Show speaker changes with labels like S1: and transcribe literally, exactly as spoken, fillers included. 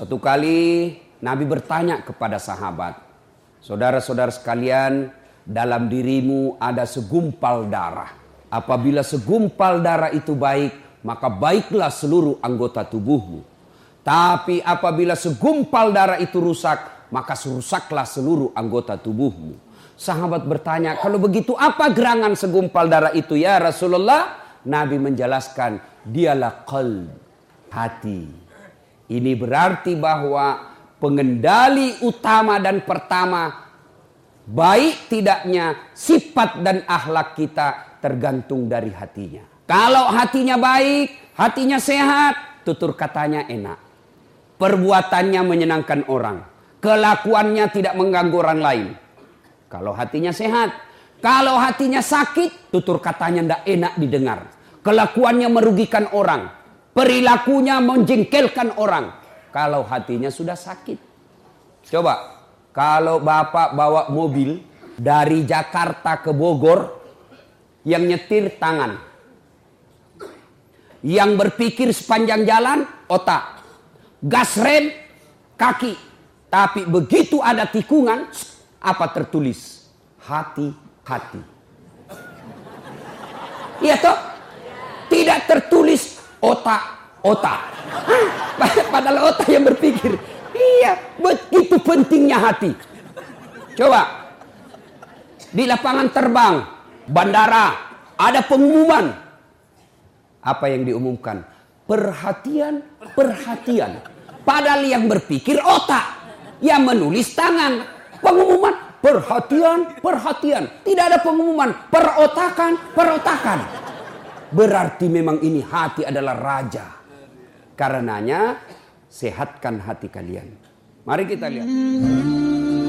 S1: Suatu kali Nabi bertanya kepada sahabat, saudara-saudara sekalian, dalam dirimu ada segumpal darah. Apabila segumpal darah itu baik, maka baiklah seluruh anggota tubuhmu. Tapi apabila segumpal darah itu rusak, maka rusaklah seluruh anggota tubuhmu. Sahabat bertanya, kalau begitu apa gerangan segumpal darah itu ya Rasulullah? Nabi menjelaskan, dialah qalb, hati. Ini berarti bahwa pengendali utama dan pertama baik tidaknya sifat dan akhlak kita tergantung dari hatinya. Kalau hatinya baik, hatinya sehat, tutur katanya enak. Perbuatannya menyenangkan orang. Kelakuannya tidak mengganggu orang lain. Kalau hatinya sehat. Kalau hatinya sakit, tutur katanya tidak enak didengar. Kelakuannya merugikan orang. Perilakunya menjengkelkan orang. Kalau hatinya sudah sakit. Coba. Kalau bapak bawa mobil dari Jakarta ke Bogor, yang nyetir tangan, yang berpikir sepanjang jalan otak, gas rem kaki, tapi begitu ada tikungan, apa tertulis? Hati-hati. Iya toh? Tidak tertulis otak-otak. Padahal otak yang berpikir. Iya, begitu pentingnya hati. Coba, di lapangan terbang, bandara, ada pengumuman. Apa yang diumumkan? Perhatian, perhatian. Padahal yang berpikir otak, yang menulis tangan. Pengumuman, perhatian, perhatian. Tidak ada pengumuman, perotakan, perotakan. Berarti memang ini hati adalah raja. Karenanya, sehatkan hati kalian. Mari kita lihat.